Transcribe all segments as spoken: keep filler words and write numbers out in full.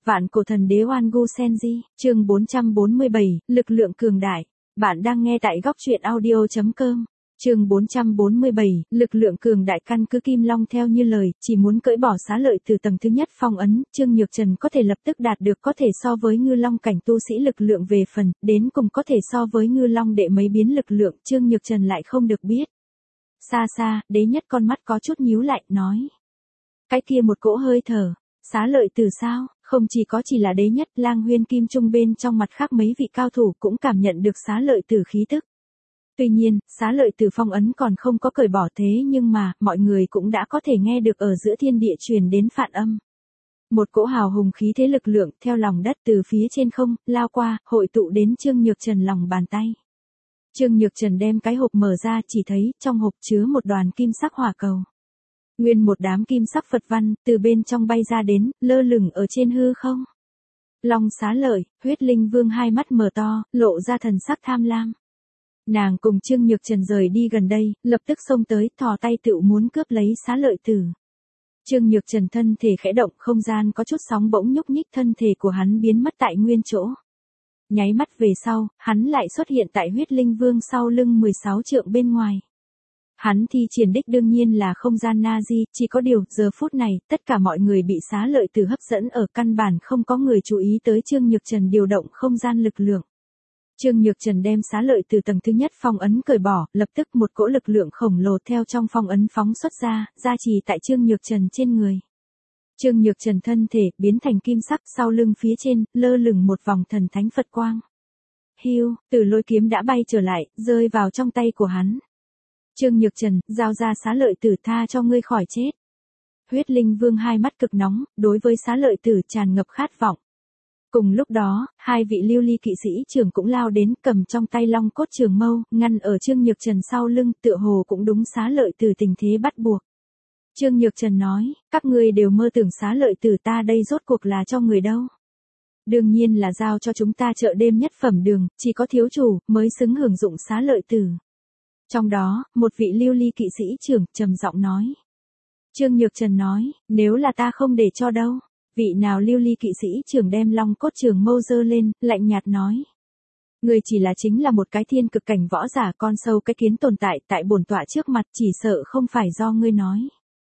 Vạn cổ thần đế Oan Gu Senji, chương bốn trăm bốn mươi bảy, lực lượng cường đại. Bạn đang nghe tại góc truyện audio chấm com. Chương bốn trăm bốn mươi bảy, lực lượng cường đại. Căn cứ Kim Long theo như lời, chỉ muốn cởi bỏ xá lợi từ tầng thứ nhất phong ấn, Trương Nhược Trần có thể lập tức đạt được có thể so với Ngư Long cảnh tu sĩ lực lượng về phần, đến cùng có thể so với Ngư Long đệ mấy biến lực lượng, Trương Nhược Trần lại không được biết. Xa xa, đế nhất con mắt có chút nhíu lại, nói. Cái kia một cỗ hơi thở, xá lợi từ sao, không chỉ có chỉ là đế nhất, Lang Huyên Kim Trung bên trong mặt khác mấy vị cao thủ cũng cảm nhận được xá lợi từ khí tức. Tuy nhiên, xá lợi từ phong ấn còn không có cởi bỏ thế nhưng mà, mọi người cũng đã có thể nghe được ở giữa thiên địa truyền đến phản âm. Một cỗ hào hùng khí thế lực lượng theo lòng đất từ phía trên không, lao qua, hội tụ đến Trương Nhược Trần lòng bàn tay. Trương Nhược Trần đem cái hộp mở ra, chỉ thấy trong hộp chứa một đoàn kim sắc hỏa cầu. Nguyên một đám kim sắc Phật văn, từ bên trong bay ra đến, lơ lửng ở trên hư không. Long xá lợi, Huyết Linh Vương hai mắt mở to, lộ ra thần sắc tham lam. Nàng cùng Trương Nhược Trần rời đi gần đây, lập tức xông tới, thò tay tựu muốn cướp lấy xá lợi tử. Trương Nhược Trần thân thể khẽ động, không gian có chút sóng bỗng nhúc nhích, thân thể của hắn biến mất tại nguyên chỗ. Nháy mắt về sau, hắn lại xuất hiện tại Huyết Linh Vương sau lưng mười sáu trượng bên ngoài. Hắn thi triển đích đương nhiên là không gian Nazi, chỉ có điều, giờ phút này, tất cả mọi người bị xá lợi tử hấp dẫn ở căn bản không có người chú ý tới Trương Nhược Trần điều động không gian lực lượng. Trương Nhược Trần đem xá lợi từ tầng thứ nhất phong ấn cởi bỏ, lập tức một cỗ lực lượng khổng lồ theo trong phong ấn phóng xuất ra, gia trì tại Trương Nhược Trần trên người. Trương Nhược Trần thân thể biến thành kim sắc, sau lưng phía trên, lơ lửng một vòng thần thánh Phật quang. Hiu, từ lôi kiếm đã bay trở lại, rơi vào trong tay của hắn. Trương Nhược Trần, giao ra xá lợi tử, tha cho ngươi khỏi chết. Huyết Linh Vương hai mắt cực nóng, đối với xá lợi tử tràn ngập khát vọng. Cùng lúc đó, hai vị lưu ly kỵ sĩ trưởng cũng lao đến, cầm trong tay long cốt trường mâu, ngăn ở Trương Nhược Trần sau lưng, tựa hồ cũng đúng xá lợi tử tình thế bắt buộc. Trương Nhược Trần nói, các ngươi đều mơ tưởng xá lợi tử, ta đây rốt cuộc là cho người đâu. Đương nhiên là giao cho chúng ta chợ đêm nhất phẩm đường, chỉ có thiếu chủ mới xứng hưởng dụng xá lợi tử. Trong đó, một vị lưu ly kỵ sĩ trưởng trầm giọng nói. Trương Nhược Trần nói, nếu là ta không để cho đâu. Vị nào lưu ly kỵ sĩ trưởng đem long cốt trường mâu giơ lên, lạnh nhạt nói. Người chỉ là chính là một cái thiên cực cảnh võ giả, con sâu cái kiến tồn tại tại bổn tọa trước mặt, chỉ sợ không phải do ngươi nói.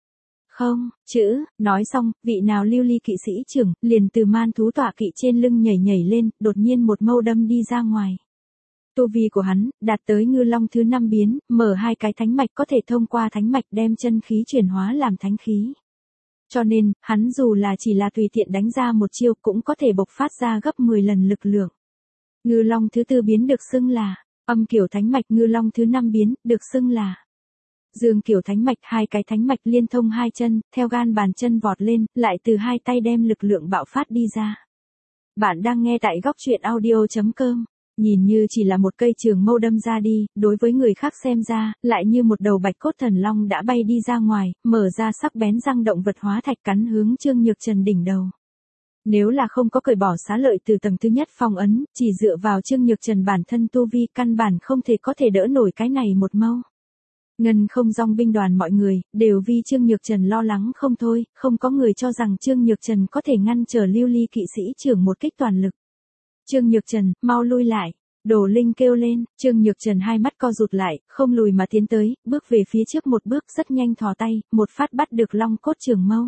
Không, chữ, nói xong, vị nào lưu ly kỵ sĩ trưởng, liền từ man thú tọa kỵ trên lưng nhảy nhảy lên, đột nhiên một mâu đâm đi ra ngoài. Tu vi của hắn, đạt tới Ngư Long thứ năm biến, mở hai cái thánh mạch có thể thông qua thánh mạch đem chân khí chuyển hóa làm thánh khí. Cho nên, hắn dù là chỉ là tùy tiện đánh ra một chiêu cũng có thể bộc phát ra gấp mười lần lực lượng. Ngư Long thứ tư biến được xưng là âm kiểu thánh mạch, Ngư Long thứ năm biến được xưng là dương kiểu thánh mạch, hai cái thánh mạch liên thông hai chân, theo gan bàn chân vọt lên, lại từ hai tay đem lực lượng bạo phát đi ra. Bạn đang nghe tại góc truyện audio chấm com. Nhìn như chỉ là một cây trường mâu đâm ra đi, đối với người khác xem ra, lại như một đầu bạch cốt thần long đã bay đi ra ngoài, mở ra sắc bén răng động vật hóa thạch cắn hướng Trương Nhược Trần đỉnh đầu. Nếu là không có cởi bỏ xá lợi từ tầng thứ nhất phong ấn, chỉ dựa vào Trương Nhược Trần bản thân tu vi, căn bản không thể có thể đỡ nổi cái này một mâu. Ngân không dòng binh đoàn mọi người, đều vì Trương Nhược Trần lo lắng không thôi, không có người cho rằng Trương Nhược Trần có thể ngăn trở lưu ly kỵ sĩ trưởng một kích toàn lực. Trương Nhược Trần, mau lui lại. Đồ Linh kêu lên, Trương Nhược Trần hai mắt co rụt lại, không lùi mà tiến tới, bước về phía trước một bước, rất nhanh thò tay, một phát bắt được long cốt trường mâu.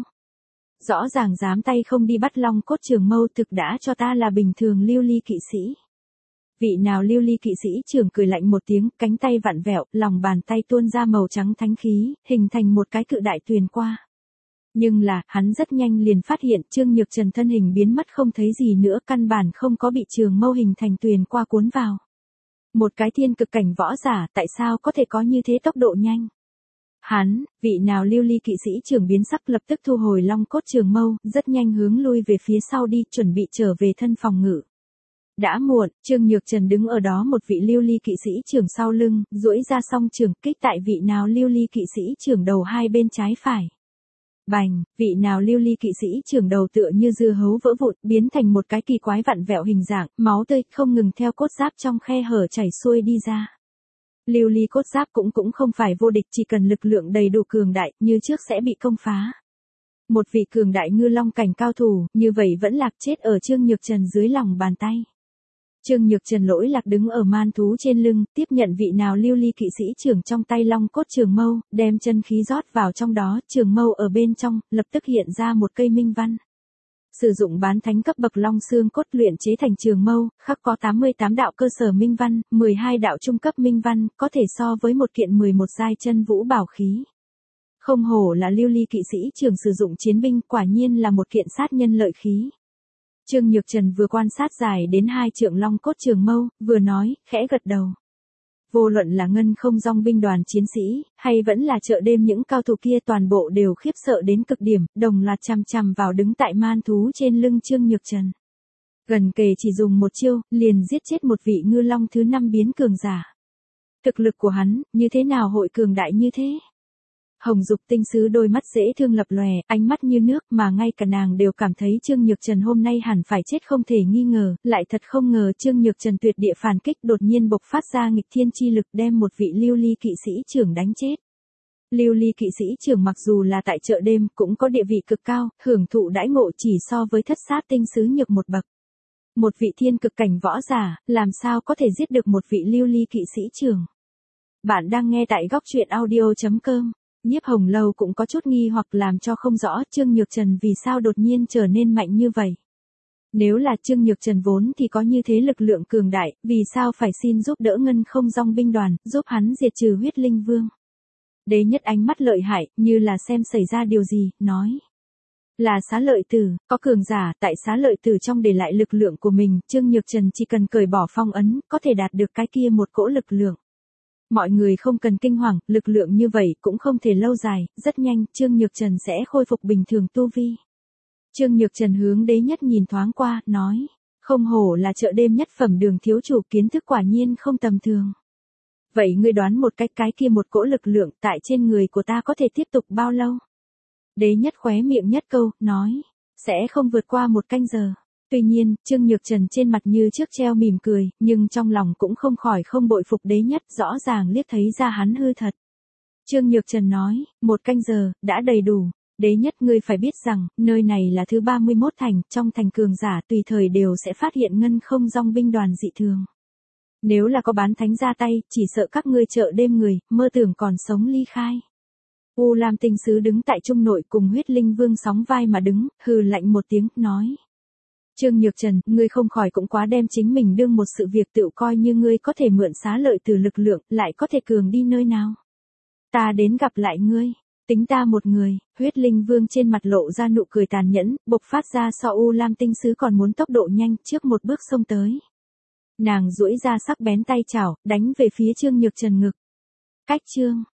Rõ ràng dám tay không đi bắt long cốt trường mâu, thực đã cho ta là bình thường lưu ly kỵ sĩ. Vị nào lưu ly kỵ sĩ trưởng cười lạnh một tiếng, cánh tay vặn vẹo, lòng bàn tay tuôn ra màu trắng thánh khí, hình thành một cái cự đại tuyền qua. Nhưng là, hắn rất nhanh liền phát hiện Trương Nhược Trần thân hình biến mất không thấy gì nữa, căn bản không có bị trường mâu hình thành tuyền qua cuốn vào. Một cái thiên cực cảnh võ giả, tại sao có thể có như thế tốc độ nhanh? Hắn, vị nào lưu ly kỵ sĩ trưởng biến sắc, lập tức thu hồi long cốt trường mâu, rất nhanh hướng lui về phía sau đi, chuẩn bị trở về thân phòng ngự. Đã muộn, Trương Nhược Trần đứng ở đó một vị lưu ly kỵ sĩ trưởng sau lưng, duỗi ra song trường kích tại vị nào lưu ly kỵ sĩ trưởng đầu hai bên trái phải. Bành, vị nào lưu ly kỵ sĩ trưởng đầu tựa như dưa hấu vỡ vụn, biến thành một cái kỳ quái vặn vẹo hình dạng, máu tươi không ngừng theo cốt giáp trong khe hở chảy xuôi đi ra. Lưu ly cốt giáp cũng cũng không phải vô địch, chỉ cần lực lượng đầy đủ cường đại, như trước sẽ bị công phá. Một vị cường đại ngư long cảnh cao thủ, như vậy vẫn lạc chết ở Trương Nhược Trần dưới lòng bàn tay. Trương Nhược Trần lỗi lạc đứng ở man thú trên lưng, tiếp nhận vị nào lưu ly kỵ sĩ trưởng trong tay long cốt trường mâu, đem chân khí rót vào trong đó, trường mâu ở bên trong, lập tức hiện ra một cây minh văn. Sử dụng bán thánh cấp bậc long xương cốt luyện chế thành trường mâu, khắc có tám mươi tám đạo cơ sở minh văn, mười hai đạo trung cấp minh văn, có thể so với một kiện mười một giai chân vũ bảo khí. Không hổ là lưu ly kỵ sĩ trưởng sử dụng chiến binh, quả nhiên là một kiện sát nhân lợi khí. Trương Nhược Trần vừa quan sát dài đến hai trượng long cốt trường mâu, vừa nói, khẽ gật đầu. Vô luận là ngân không dong binh đoàn chiến sĩ, hay vẫn là chợ đêm những cao thủ kia toàn bộ đều khiếp sợ đến cực điểm, đồng loạt chằm chằm vào đứng tại man thú trên lưng Trương Nhược Trần. Gần kề chỉ dùng một chiêu, liền giết chết một vị ngư long thứ năm biến cường giả. Thực lực của hắn, như thế nào hội cường đại như thế? Hồng Dục tinh sứ đôi mắt dễ thương lập lòe, ánh mắt như nước mà ngay cả nàng đều cảm thấy Trương Nhược Trần hôm nay hẳn phải chết không thể nghi ngờ, lại thật không ngờ Trương Nhược Trần tuyệt địa phản kích đột nhiên bộc phát ra nghịch thiên chi lực đem một vị lưu ly kỵ sĩ trưởng đánh chết. Lưu ly kỵ sĩ trưởng mặc dù là tại chợ đêm cũng có địa vị cực cao, hưởng thụ đãi ngộ chỉ so với thất sát tinh sứ nhược một bậc. Một vị thiên cực cảnh võ giả, làm sao có thể giết được một vị lưu ly kỵ sĩ trưởng? Bạn đang nghe tại góc truyện audio chấm com. Nhiếp Hồng Lâu cũng có chút nghi hoặc làm cho không rõ Trương Nhược Trần vì sao đột nhiên trở nên mạnh như vậy. Nếu là Trương Nhược Trần vốn thì có như thế lực lượng cường đại, vì sao phải xin giúp đỡ ngân không dong binh đoàn, giúp hắn diệt trừ huyết linh vương. Đế nhất ánh mắt lợi hại, như là xem xảy ra điều gì, nói. Là xá lợi tử, có cường giả tại xá lợi tử trong để lại lực lượng của mình, Trương Nhược Trần chỉ cần cởi bỏ phong ấn, có thể đạt được cái kia một cỗ lực lượng. Mọi người không cần kinh hoàng, lực lượng như vậy cũng không thể lâu dài, rất nhanh, Trương Nhược Trần sẽ khôi phục bình thường tu vi. Trương Nhược Trần hướng đế nhất nhìn thoáng qua, nói, không hổ là chợ đêm nhất phẩm Đường thiếu chủ, kiến thức quả nhiên không tầm thường. Vậy ngươi đoán một cách cái kia một cỗ lực lượng tại trên người của ta có thể tiếp tục bao lâu? Đế nhất khóe miệng nhất câu, nói, sẽ không vượt qua một canh giờ. Tuy nhiên, Trương Nhược Trần trên mặt như trước treo mỉm cười, nhưng trong lòng cũng không khỏi không bội phục đế nhất, rõ ràng liếc thấy ra hắn hư thật. Trương Nhược Trần nói, một canh giờ, đã đầy đủ. Đế nhất ngươi phải biết rằng, nơi này là thứ ba mươi mốt thành, trong thành cường giả tùy thời đều sẽ phát hiện ngân không dong binh đoàn dị thường. Nếu là có bán thánh ra tay, chỉ sợ các ngươi chợ đêm người, mơ tưởng còn sống ly khai. U Lam tinh sứ đứng tại trung nội cùng huyết linh vương sóng vai mà đứng, hừ lạnh một tiếng, nói. Trương Nhược Trần, ngươi không khỏi cũng quá đem chính mình đương một sự việc tự coi như ngươi có thể mượn xá lợi từ lực lượng, lại có thể cường đi nơi nào. Ta đến gặp lại ngươi, tính ta một người, huyết linh vương trên mặt lộ ra nụ cười tàn nhẫn, bộc phát ra so U Lam tinh sứ còn muốn tốc độ nhanh, trước một bước xông tới. Nàng duỗi ra sắc bén tay chảo, đánh về phía Trương Nhược Trần ngực. Cách chương,